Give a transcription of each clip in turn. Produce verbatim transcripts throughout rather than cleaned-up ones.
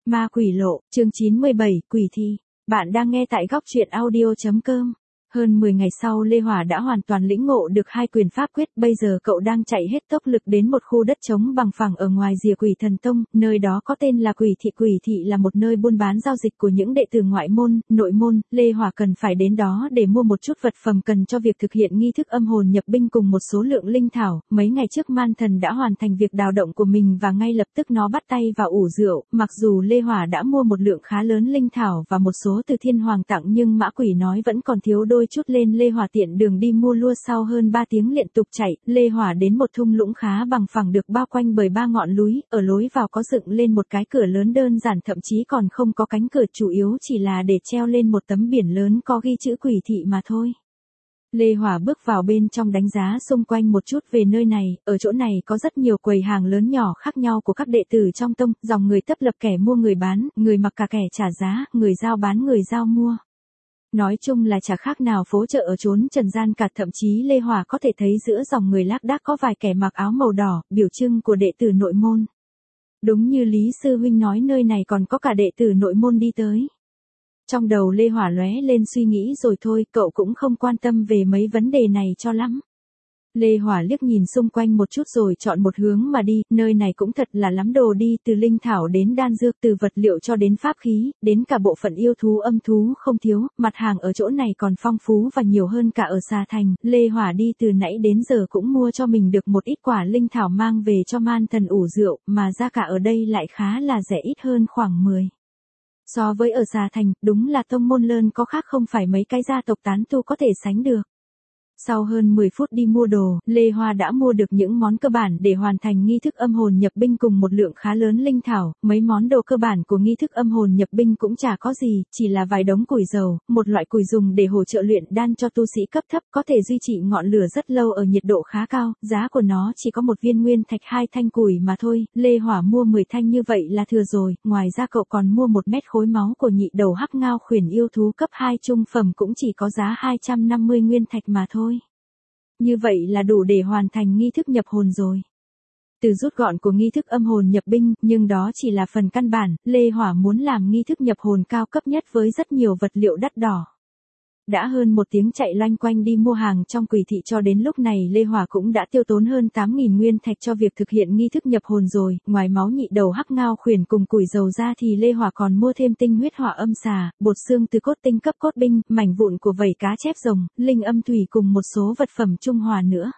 Ma quỷ lộ, chương chín mươi bảy, quỷ thi. Bạn đang nghe tại góc truyện audio chấm com. Hơn mười ngày sau Lê Hòa đã hoàn toàn lĩnh ngộ được hai quyền pháp quyết, bây giờ cậu đang chạy hết tốc lực đến một khu đất trống bằng phẳng ở ngoài rìa Quỷ Thần Tông, nơi đó có tên là Quỷ Thị. Quỷ Thị là một nơi buôn bán giao dịch của những đệ tử ngoại môn, nội môn, Lê Hòa cần phải đến đó để mua một chút vật phẩm cần cho việc thực hiện nghi thức âm hồn nhập binh cùng một số lượng linh thảo. Mấy ngày trước Man Thần đã hoàn thành việc đào động của mình và ngay lập tức nó bắt tay vào ủ rượu, mặc dù Lê Hòa đã mua một lượng khá lớn linh thảo và một số từ Thiên Hoàng tặng nhưng Mã Quỷ nói vẫn còn thiếu đôi chút lên Lê Hòa tiện đường đi mua lua. Sau hơn ba tiếng liên tục chạy, Lê Hòa đến một thung lũng khá bằng phẳng được bao quanh bởi ba ngọn núi, ở lối vào có dựng lên một cái cửa lớn đơn giản, thậm chí còn không có cánh cửa, chủ yếu chỉ là để treo lên một tấm biển lớn có ghi chữ Quỷ Thị mà thôi. Lê Hòa bước vào bên trong đánh giá xung quanh một chút về nơi này, ở chỗ này có rất nhiều quầy hàng lớn nhỏ khác nhau của các đệ tử trong tông, dòng người tấp lập, kẻ mua người bán, người mặc cả kẻ trả giá, người giao bán người giao mua. Nói chung là chả khác nào phố chợ ở chốn trần gian cả, thậm chí Lê Hòa có thể thấy giữa dòng người lác đác có vài kẻ mặc áo màu đỏ, biểu trưng của đệ tử nội môn. Đúng như Lý Sư Huynh nói, nơi này còn có cả đệ tử nội môn đi tới. Trong đầu Lê Hòa lóe lên suy nghĩ rồi thôi, cậu cũng không quan tâm về mấy vấn đề này cho lắm. Lê Hòa liếc nhìn xung quanh một chút rồi chọn một hướng mà đi, nơi này cũng thật là lắm đồ đi, từ linh thảo đến đan dược, từ vật liệu cho đến pháp khí, đến cả bộ phận yêu thú âm thú không thiếu, mặt hàng ở chỗ này còn phong phú và nhiều hơn cả ở Sa Thành. Lê Hòa đi từ nãy đến giờ cũng mua cho mình được một ít quả linh thảo mang về cho Man Thần ủ rượu, mà giá cả ở đây lại khá là rẻ, ít hơn khoảng mười. So với ở Sa Thành, đúng là tông môn lớn có khác không phải mấy cái gia tộc tán tu có thể sánh được. Sau hơn mười phút đi mua đồ, Lê Hòa đã mua được những món cơ bản để hoàn thành nghi thức âm hồn nhập binh cùng một lượng khá lớn linh thảo. Mấy món đồ cơ bản của nghi thức âm hồn nhập binh cũng chả có gì, chỉ là vài đống củi dầu, một loại củi dùng để hỗ trợ luyện đan cho tu sĩ cấp thấp, có thể duy trì ngọn lửa rất lâu ở nhiệt độ khá cao, giá của nó chỉ có một viên nguyên thạch, hai thanh củi mà thôi. Lê Hòa mua mười thanh như vậy là thừa rồi, ngoài ra cậu còn mua một mét khối máu của nhị đầu hắc ngao khuyển yêu thú cấp hai trung phẩm, cũng chỉ có giá hai trăm năm mươi nguyên thạch mà thôi. Như vậy là đủ để hoàn thành nghi thức nhập hồn rồi. Từ rút gọn của nghi thức âm hồn nhập binh, nhưng đó chỉ là phần căn bản, Lê Hòa muốn làm nghi thức nhập hồn cao cấp nhất với rất nhiều vật liệu đắt đỏ. Đã hơn một tiếng chạy loanh quanh đi mua hàng trong Quỷ Thị, cho đến lúc này Lê Hòa cũng đã tiêu tốn hơn tám nghìn nguyên thạch cho việc thực hiện nghi thức nhập hồn rồi. Ngoài máu nhị đầu hắc ngao khuyển cùng củi dầu ra thì Lê Hòa còn mua thêm tinh huyết hỏa âm xà, bột xương từ cốt tinh cấp cốt binh, mảnh vụn của vảy cá chép rồng, linh âm thủy cùng một số vật phẩm trung hòa nữa.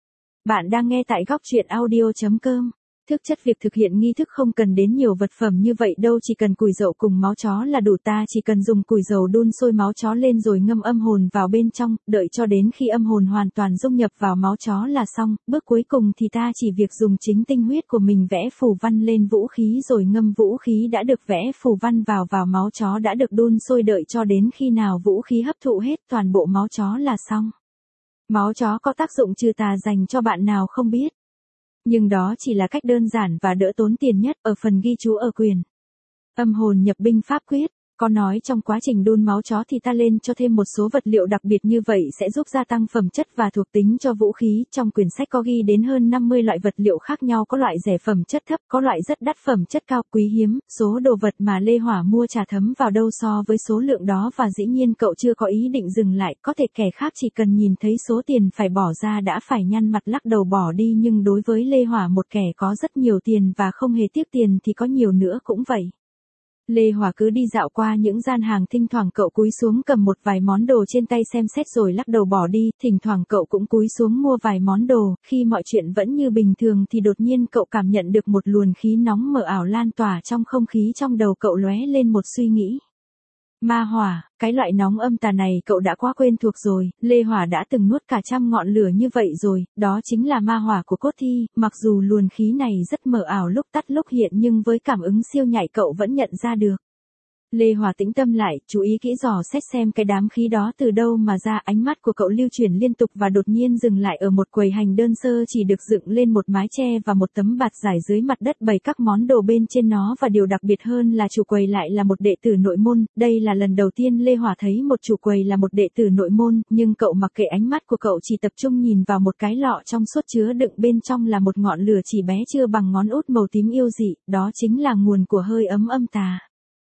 Bạn đang nghe tại góc truyện audio chấm com. Thực chất việc thực hiện nghi thức không cần đến nhiều vật phẩm như vậy đâu, chỉ cần củi dầu cùng máu chó là đủ. Ta chỉ cần dùng củi dầu đun sôi máu chó lên rồi ngâm âm hồn vào bên trong, đợi cho đến khi âm hồn hoàn toàn dung nhập vào máu chó là xong. Bước cuối cùng thì ta chỉ việc dùng chính tinh huyết của mình vẽ phù văn lên vũ khí rồi ngâm vũ khí đã được vẽ phù văn vào vào máu chó đã được đun sôi, đợi cho đến khi nào vũ khí hấp thụ hết toàn bộ máu chó là xong. Máu chó có tác dụng trừ tà dành cho bạn nào không biết. Nhưng đó chỉ là cách đơn giản và đỡ tốn tiền nhất. Ở phần ghi chú ở quyền âm hồn nhập binh pháp quyết, có nói trong quá trình đun máu chó thì ta lên cho thêm một số vật liệu đặc biệt, như vậy sẽ giúp gia tăng phẩm chất và thuộc tính cho vũ khí. Trong quyển sách có ghi đến hơn năm mươi loại vật liệu khác nhau, có loại rẻ phẩm chất thấp, có loại rất đắt phẩm chất cao, quý hiếm. Số đồ vật mà Lê Hòa mua chả thấm vào đâu so với số lượng đó, và dĩ nhiên cậu chưa có ý định dừng lại, có thể kẻ khác chỉ cần nhìn thấy số tiền phải bỏ ra đã phải nhăn mặt lắc đầu bỏ đi, nhưng đối với Lê Hòa, một kẻ có rất nhiều tiền và không hề tiếc tiền thì có nhiều nữa cũng vậy. Lê Hòa cứ đi dạo qua những gian hàng, thỉnh thoảng cậu cúi xuống cầm một vài món đồ trên tay xem xét rồi lắc đầu bỏ đi, thỉnh thoảng cậu cũng cúi xuống mua vài món đồ. Khi mọi chuyện vẫn như bình thường thì đột nhiên cậu cảm nhận được một luồng khí nóng mờ ảo lan tỏa trong không khí, trong đầu cậu lóe lên một suy nghĩ. Ma hỏa, cái loại nóng âm tà này cậu đã quá quen thuộc rồi, Lê Hòa đã từng nuốt cả trăm ngọn lửa như vậy rồi, đó chính là ma hỏa của cốt thi. Mặc dù luồng khí này rất mờ ảo, lúc tắt lúc hiện, nhưng với cảm ứng siêu nhạy cậu vẫn nhận ra được. Lê Hòa tĩnh tâm lại, chú ý kỹ dò xét xem cái đám khí đó từ đâu mà ra. Ánh mắt của cậu lưu chuyển liên tục và đột nhiên dừng lại ở một quầy hành đơn sơ chỉ được dựng lên một mái che và một tấm bạt trải dưới mặt đất bày các món đồ bên trên nó, và điều đặc biệt hơn là chủ quầy lại là một đệ tử nội môn. Đây là lần đầu tiên Lê Hòa thấy một chủ quầy là một đệ tử nội môn, nhưng cậu mặc kệ ánh mắt của cậu, chỉ tập trung nhìn vào một cái lọ trong suốt chứa đựng bên trong là một ngọn lửa chỉ bé chưa bằng ngón út màu tím yêu dị, đó chính là nguồn của hơi ấm âm tà.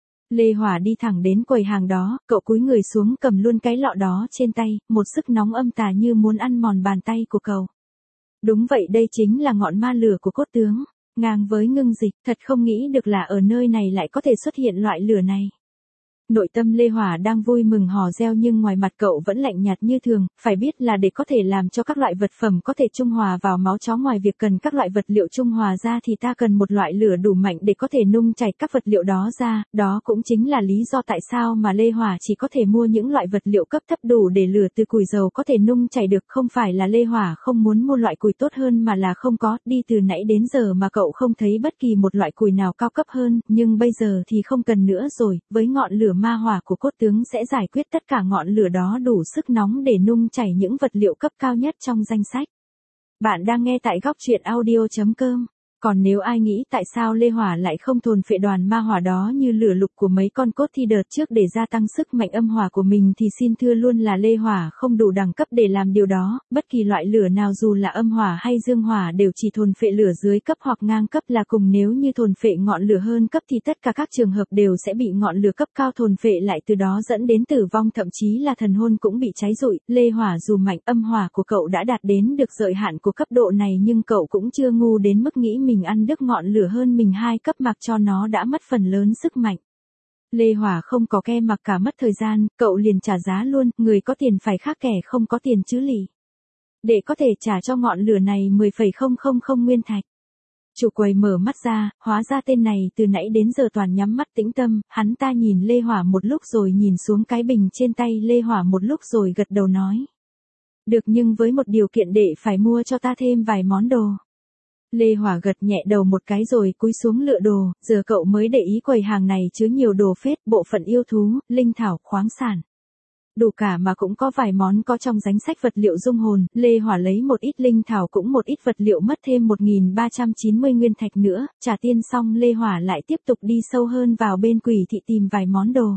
Lê Hòa đi thẳng đến quầy hàng đó, cậu cúi người xuống cầm luôn cái lọ đó trên tay, một sức nóng âm tà như muốn ăn mòn bàn tay của cậu. Đúng vậy, đây chính là ngọn ma lửa của cốt tướng, ngang với ngưng dịch, thật không nghĩ được là ở nơi này lại có thể xuất hiện loại lửa này. Nội tâm Lê Hòa đang vui mừng hò reo, nhưng ngoài mặt cậu vẫn lạnh nhạt như thường. Phải biết là để có thể làm cho các loại vật phẩm có thể trung hòa vào máu chó, ngoài việc cần các loại vật liệu trung hòa ra thì ta cần một loại lửa đủ mạnh để có thể nung chảy các vật liệu đó ra. Đó cũng chính là lý do tại sao mà Lê Hòa chỉ có thể mua những loại vật liệu cấp thấp đủ để lửa từ củi dầu có thể nung chảy được. Không phải là Lê Hòa không muốn mua loại củi tốt hơn, mà là không có. Đi từ nãy đến giờ mà cậu không thấy bất kỳ một loại củi nào cao cấp hơn, nhưng bây giờ thì không cần nữa rồi. Với ngọn lửa ma hỏa của cốt tướng sẽ giải quyết tất cả ngọn lửa đó đủ sức nóng để nung chảy những vật liệu cấp cao nhất trong danh sách. Bạn đang nghe tại góc truyện audio chấm com. Còn nếu ai nghĩ tại sao Lê Hòa lại không thôn phệ đoàn ma hỏa đó như lửa lục của mấy con cốt thi đợt trước để gia tăng sức mạnh âm hỏa của mình, thì xin thưa luôn là Lê Hòa không đủ đẳng cấp để làm điều đó. Bất kỳ loại lửa nào dù là âm hỏa hay dương hỏa đều chỉ thôn phệ lửa dưới cấp hoặc ngang cấp là cùng. Nếu như thôn phệ ngọn lửa hơn cấp thì tất cả các trường hợp đều sẽ bị ngọn lửa cấp cao thôn phệ lại, từ đó dẫn đến tử vong, thậm chí là thần hồn cũng bị cháy rụi. Lê Hòa dù mạnh âm hỏa của cậu đã đạt đến được giới hạn của cấp độ này, nhưng cậu cũng chưa ngu đến mức nghĩ mình ăn đứt ngọn lửa hơn mình hai cấp mặc cho nó đã mất phần lớn sức mạnh. Lê Hòa không có ke mặc cả mất thời gian, cậu liền trả giá luôn. Người có tiền phải khác kẻ không có tiền chứ lì. Để có thể trả cho ngọn lửa này mười phẩy không không không nguyên thạch. Chủ quầy mở mắt ra, hóa ra tên này từ nãy đến giờ toàn nhắm mắt tĩnh tâm. Hắn ta nhìn Lê Hòa một lúc rồi nhìn xuống cái bình trên tay Lê Hòa một lúc rồi gật đầu nói: được, nhưng với một điều kiện, để phải mua cho ta thêm vài món đồ. Lê Hòa gật nhẹ đầu một cái rồi cúi xuống lựa đồ. Giờ cậu mới để ý quầy hàng này chứa nhiều đồ phết, bộ phận yêu thú, linh thảo, khoáng sản. Đủ cả mà cũng có vài món có trong danh sách vật liệu dung hồn. Lê Hòa lấy một ít linh thảo cũng một ít vật liệu, mất thêm một nghìn ba trăm chín mươi nguyên thạch nữa. Trả tiền xong Lê Hòa lại tiếp tục đi sâu hơn vào bên quỷ thị tìm vài món đồ.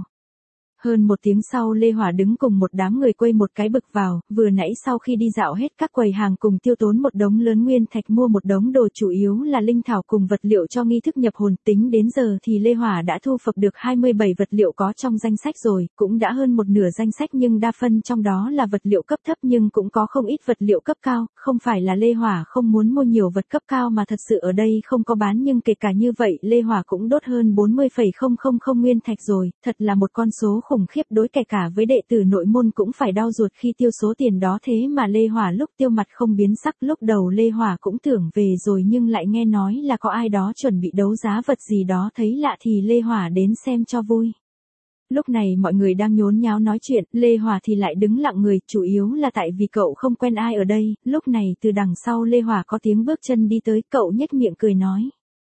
Hơn một tiếng sau, Lê Hòa đứng cùng một đám người quây một cái bực vào. Vừa nãy sau khi đi dạo hết các quầy hàng cùng tiêu tốn một đống lớn nguyên thạch mua một đống đồ chủ yếu là linh thảo cùng vật liệu cho nghi thức nhập hồn, tính đến giờ thì Lê Hòa đã thu phục được hai mươi bảy vật liệu có trong danh sách rồi, cũng đã hơn một nửa danh sách, nhưng đa phân trong đó là vật liệu cấp thấp, nhưng cũng có không ít vật liệu cấp cao. Không phải là Lê Hòa không muốn mua nhiều vật cấp cao, mà thật sự ở đây không có bán, nhưng kể cả như vậy Lê Hòa cũng đốt hơn bốn mươi phẩy không không không nguyên thạch rồi, thật là một con số khủng khiếp, đối kể cả với đệ tử nội môn cũng phải đau ruột khi tiêu số tiền đó. Thế mà Lê Hòa lúc tiêu mặt không biến sắc. Lúc đầu Lê Hòa cũng tưởng về rồi, nhưng lại nghe nói là có ai đó chuẩn bị đấu giá vật gì đó, thấy lạ thì Lê Hòa đến xem cho vui. Lúc này mọi người đang nhốn nháo nói chuyện, Lê Hòa thì lại đứng lặng người, chủ yếu là tại vì cậu không quen ai ở đây. Lúc này từ đằng sau Lê Hòa có tiếng bước chân đi tới, cậu nhếch miệng cười nói: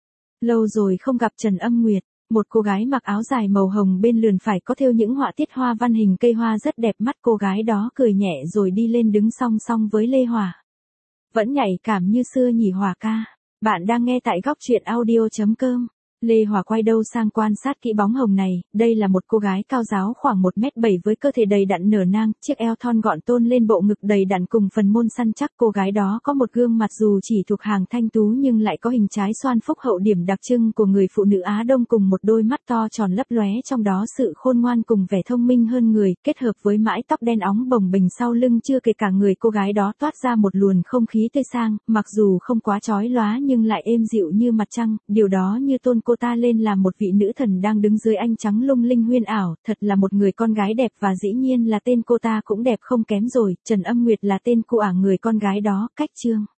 lâu rồi không gặp Trần Âm Nguyệt. Một cô gái mặc áo dài màu hồng, bên lườn phải có thêu những họa tiết hoa văn hình cây hoa rất đẹp mắt. Cô gái đó cười nhẹ rồi đi lên đứng song song với Lê Hòa. Vẫn nhạy cảm như xưa nhỉ Hòa ca. Bạn đang nghe tại góc truyện audio chấm com. Lê Hòa quay đầu sang quan sát kỹ bóng hồng này. Đây là một cô gái cao ráo khoảng một mét bảy với cơ thể đầy đặn nở nang, chiếc eo thon gọn tôn lên bộ ngực đầy đặn cùng phần môn săn chắc. Cô gái đó có một gương mặt dù chỉ thuộc hàng thanh tú nhưng lại có hình trái xoan phúc hậu, điểm đặc trưng của người phụ nữ Á Đông, cùng một đôi mắt to tròn lấp lóe, trong đó sự khôn ngoan cùng vẻ thông minh hơn người, kết hợp với mái tóc đen óng bồng bềnh sau lưng. Chưa kể cả người cô gái đó toát ra một luồng không khí tươi sang, mặc dù không quá chói lóa nhưng lại êm dịu như mặt trăng. Điều đó như tôn cô ta lên làm một vị nữ thần đang đứng dưới ánh trắng lung linh huyên ảo. Thật là một người con gái đẹp, và dĩ nhiên là tên cô ta cũng đẹp không kém rồi. Trần Âm Nguyệt là tên của ả người con gái đó. Cách chương